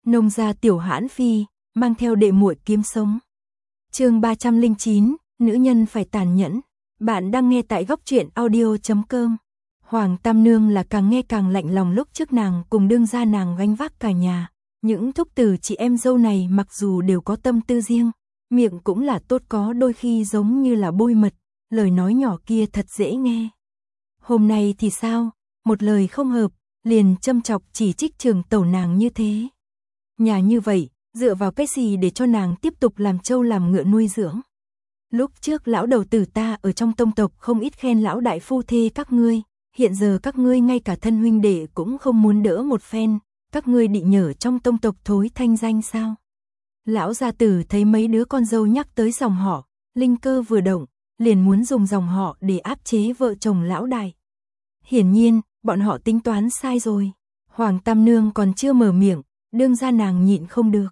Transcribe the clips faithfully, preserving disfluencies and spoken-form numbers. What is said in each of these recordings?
Nông gia tiểu hãn phi, mang theo đệ muội kiếm sống. Chương ba trăm lẻ chín, nữ nhân phải tàn nhẫn. Bạn đang nghe tại góc truyện audio chấm com. Hoàng Tam Nương là càng nghe càng lạnh lòng, lúc trước nàng cùng đương gia nàng gánh vác cả nhà. Những thúc tử chị em dâu này mặc dù đều có tâm tư riêng, miệng cũng là tốt, có đôi khi giống như là bôi mật, lời nói nhỏ kia thật dễ nghe. Hôm nay thì sao, một lời không hợp, liền châm chọc chỉ trích trường tẩu nàng như thế. Nhà như vậy, dựa vào cái gì để cho nàng tiếp tục làm trâu làm ngựa nuôi dưỡng? Lúc trước lão đầu tử ta ở trong tông tộc không ít khen lão đại phu thê các ngươi, hiện giờ các ngươi ngay cả thân huynh đệ cũng không muốn đỡ một phen, các ngươi định nhở trong tông tộc thối thanh danh sao? Lão gia tử thấy mấy đứa con dâu nhắc tới dòng họ, linh cơ vừa động, liền muốn dùng dòng họ để áp chế vợ chồng lão đại. Hiển nhiên, bọn họ tính toán sai rồi. Hoàng Tam Nương còn chưa mở miệng, đương gia nàng nhịn không được.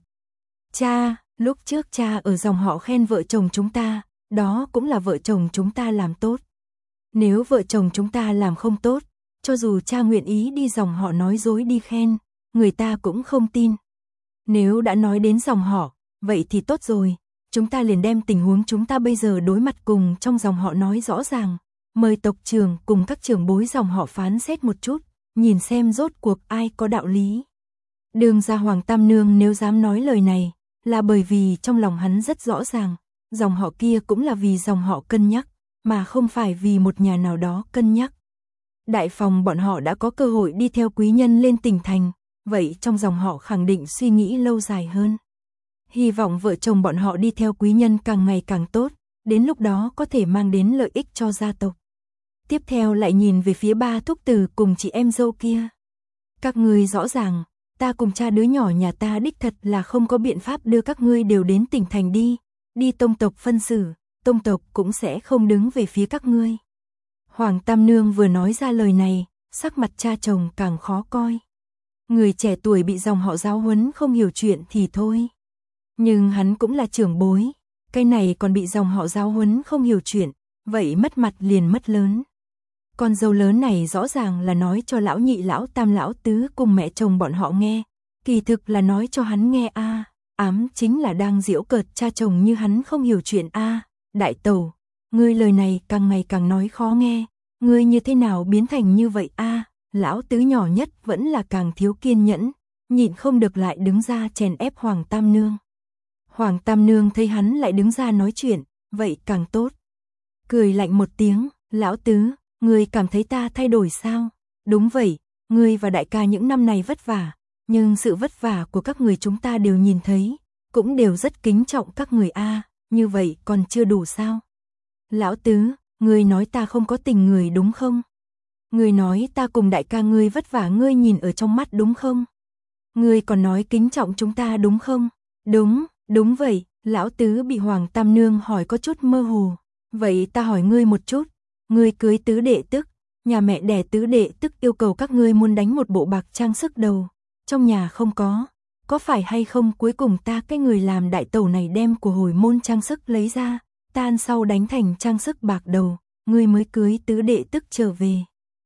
Cha, lúc trước cha ở dòng họ khen vợ chồng chúng ta, đó cũng là vợ chồng chúng ta làm tốt. Nếu vợ chồng chúng ta làm không tốt, cho dù cha nguyện ý đi dòng họ nói dối đi khen, người ta cũng không tin. Nếu đã nói đến dòng họ, vậy thì tốt rồi, chúng ta liền đem tình huống chúng ta bây giờ đối mặt cùng trong dòng họ nói rõ ràng, mời tộc trưởng cùng các trưởng bối dòng họ phán xét một chút, nhìn xem rốt cuộc ai có đạo lý. Đường gia Hoàng Tam Nương nếu dám nói lời này, là bởi vì trong lòng hắn rất rõ ràng, dòng họ kia cũng là vì dòng họ cân nhắc, mà không phải vì một nhà nào đó cân nhắc. Đại phòng bọn họ đã có cơ hội đi theo quý nhân lên tỉnh thành, vậy trong dòng họ khẳng định suy nghĩ lâu dài hơn. Hy vọng vợ chồng bọn họ đi theo quý nhân càng ngày càng tốt, đến lúc đó có thể mang đến lợi ích cho gia tộc. Tiếp theo lại nhìn về phía ba thúc tử cùng chị em dâu kia. Các ngươi rõ ràng, ta cùng cha đứa nhỏ nhà ta đích thật là không có biện pháp đưa các ngươi đều đến tỉnh thành đi, đi tông tộc phân xử, tông tộc cũng sẽ không đứng về phía các ngươi. Hoàng Tam Nương vừa nói ra lời này, sắc mặt cha chồng càng khó coi. Người trẻ tuổi bị dòng họ giáo huấn không hiểu chuyện thì thôi. Nhưng hắn cũng là trưởng bối, cái này còn bị dòng họ giáo huấn không hiểu chuyện, vậy mất mặt liền mất lớn. Con dâu lớn này rõ ràng là nói cho lão nhị lão tam lão tứ cùng mẹ chồng bọn họ nghe, kỳ thực là nói cho hắn nghe a, à, ám chính là đang giễu cợt cha chồng như hắn không hiểu chuyện a. À, đại tẩu, ngươi lời này càng ngày càng nói khó nghe, ngươi như thế nào biến thành như vậy a? À, lão tứ nhỏ nhất vẫn là càng thiếu kiên nhẫn, nhịn không được lại đứng ra chèn ép Hoàng Tam Nương. Hoàng Tam Nương thấy hắn lại đứng ra nói chuyện, vậy càng tốt. Cười lạnh một tiếng, lão tứ, ngươi cảm thấy ta thay đổi sao? Đúng vậy, ngươi và đại ca những năm này vất vả, nhưng sự vất vả của các người chúng ta đều nhìn thấy, cũng đều rất kính trọng các người a, à, như vậy còn chưa đủ sao? Lão tứ, ngươi nói ta không có tình người đúng không? Ngươi nói ta cùng đại ca ngươi vất vả ngươi nhìn ở trong mắt đúng không? Ngươi còn nói kính trọng chúng ta đúng không? Đúng, đúng vậy, lão tứ bị Hoàng Tam Nương hỏi có chút mơ hồ. Vậy ta hỏi ngươi một chút, ngươi cưới tứ đệ tức, nhà mẹ đẻ tứ đệ tức yêu cầu các ngươi muốn đánh một bộ bạc trang sức đầu, trong nhà không có, có phải hay không cuối cùng ta cái người làm đại tẩu này đem của hồi môn trang sức lấy ra, tan sau đánh thành trang sức bạc đầu, ngươi mới cưới tứ đệ tức trở về.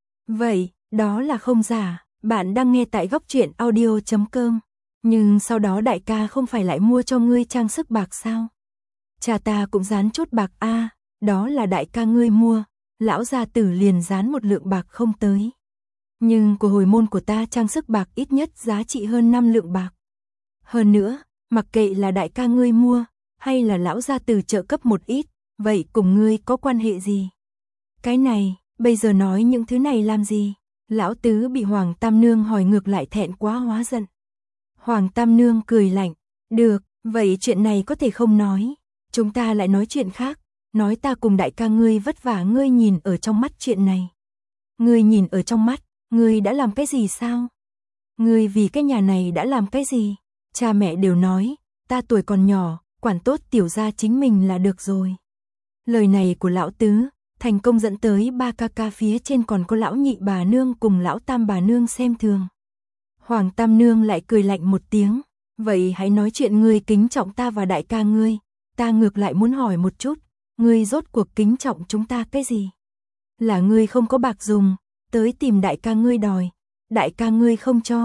Vậy, đó là không giả, bạn đang nghe tại góc truyện audio chấm com, nhưng sau đó đại ca không phải lại mua cho ngươi trang sức bạc sao? Cha ta cũng dán chút bạc a, à, đó là đại ca ngươi mua, lão gia tử liền dán một lượng bạc không tới. Nhưng của hồi môn của ta trang sức bạc ít nhất giá trị hơn năm lượng bạc. Hơn nữa, mặc kệ là đại ca ngươi mua, hay là lão gia tử trợ cấp một ít, vậy cùng ngươi có quan hệ gì? Cái này, bây giờ nói những thứ này làm gì? Lão tứ bị Hoàng Tam Nương hỏi ngược lại thẹn quá hóa giận. Hoàng Tam Nương cười lạnh, được, vậy chuyện này có thể không nói, chúng ta lại nói chuyện khác, nói ta cùng đại ca ngươi vất vả ngươi nhìn ở trong mắt chuyện này. Ngươi nhìn ở trong mắt, ngươi đã làm cái gì sao? Ngươi vì cái nhà này đã làm cái gì? Cha mẹ đều nói, ta tuổi còn nhỏ, quản tốt tiểu gia chính mình là được rồi. Lời này của lão tứ, thành công dẫn tới ba ca ca phía trên còn có lão nhị bà nương cùng lão tam bà nương xem thường. Hoàng Tam Nương lại cười lạnh một tiếng, vậy hãy nói chuyện ngươi kính trọng ta và đại ca ngươi, ta ngược lại muốn hỏi một chút, ngươi rốt cuộc kính trọng chúng ta cái gì? Là ngươi không có bạc dùng, tới tìm đại ca ngươi đòi, đại ca ngươi không cho,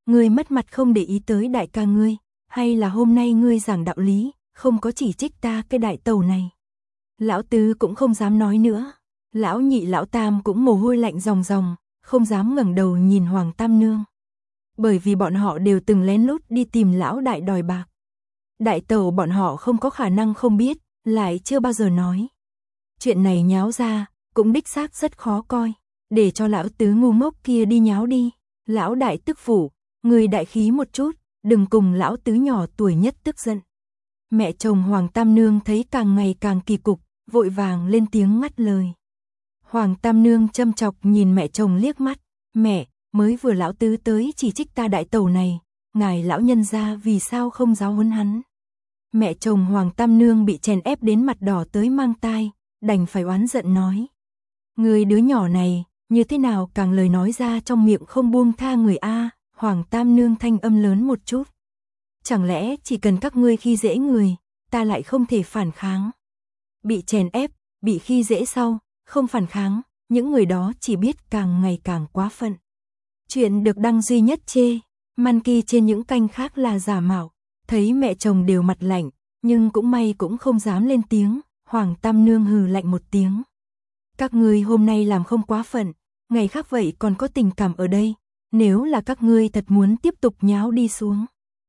ngươi mất mặt không để ý tới đại ca ngươi, hay là hôm nay ngươi giảng đạo lý, không có chỉ trích ta cái đại tẩu này. Lão tứ cũng không dám nói nữa, lão nhị lão tam cũng mồ hôi lạnh ròng ròng, không dám ngẩng đầu nhìn Hoàng Tam Nương. Bởi vì bọn họ đều từng lén lút đi tìm lão đại đòi bạc. Đại tẩu bọn họ không có khả năng không biết, lại chưa bao giờ nói. Chuyện này nháo ra, cũng đích xác rất khó coi, để cho lão tứ ngu ngốc kia đi nháo đi. Lão đại tức phủ, người đại khí một chút, đừng cùng lão tứ nhỏ tuổi nhất tức giận. Mẹ chồng Hoàng Tam Nương thấy càng ngày càng kỳ cục, vội vàng lên tiếng ngắt lời. Hoàng Tam Nương châm chọc nhìn mẹ chồng liếc mắt, mẹ, mới vừa lão tứ tới chỉ trích ta đại tẩu này, ngài lão nhân gia vì sao không giáo huấn hắn. Mẹ chồng Hoàng Tam Nương bị chèn ép đến mặt đỏ tới mang tai, đành phải oán giận nói. Người đứa nhỏ này, như thế nào càng lời nói ra trong miệng không buông tha người a. Hoàng Tam Nương thanh âm lớn một chút. Chẳng lẽ chỉ cần các ngươi khi dễ người, ta lại không thể phản kháng. Bị chèn ép, bị khi dễ sau, không phản kháng, những người đó chỉ biết càng ngày càng quá phận. Chuyện được đăng duy nhất chê, Monkey trên những kênh khác là giả mạo. Thấy mẹ chồng đều mặt lạnh, nhưng cũng may cũng không dám lên tiếng, Hoàng Tam Nương hừ lạnh một tiếng. Các ngươi hôm nay làm không quá phận, ngày khác vậy còn có tình cảm ở đây, nếu là các ngươi thật muốn tiếp tục nháo đi xuống.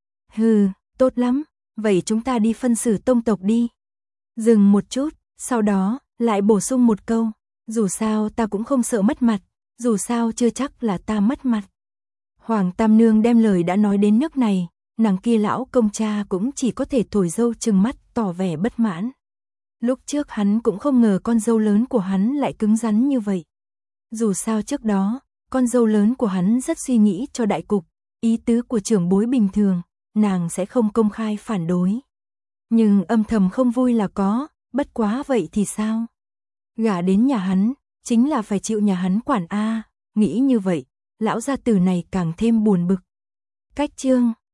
Hừ, tốt lắm, vậy chúng ta đi phân xử tông tộc đi. Dừng một chút, sau đó, lại bổ sung một câu, dù sao ta cũng không sợ mất mặt, dù sao chưa chắc là ta mất mặt. Hoàng Tam Nương đem lời đã nói đến nước này, nàng kia lão công cha cũng chỉ có thể thổi dâu trừng mắt tỏ vẻ bất mãn. Lúc trước hắn cũng không ngờ con dâu lớn của hắn lại cứng rắn như vậy. Dù sao trước đó, con dâu lớn của hắn rất suy nghĩ cho đại cục, ý tứ của trưởng bối bình thường, nàng sẽ không công khai phản đối. Nhưng âm thầm không vui là có, bất quá vậy thì sao? Gả đến nhà hắn, chính là phải chịu nhà hắn quản a. Nghĩ như vậy, lão gia tử này càng thêm buồn bực. Cách chương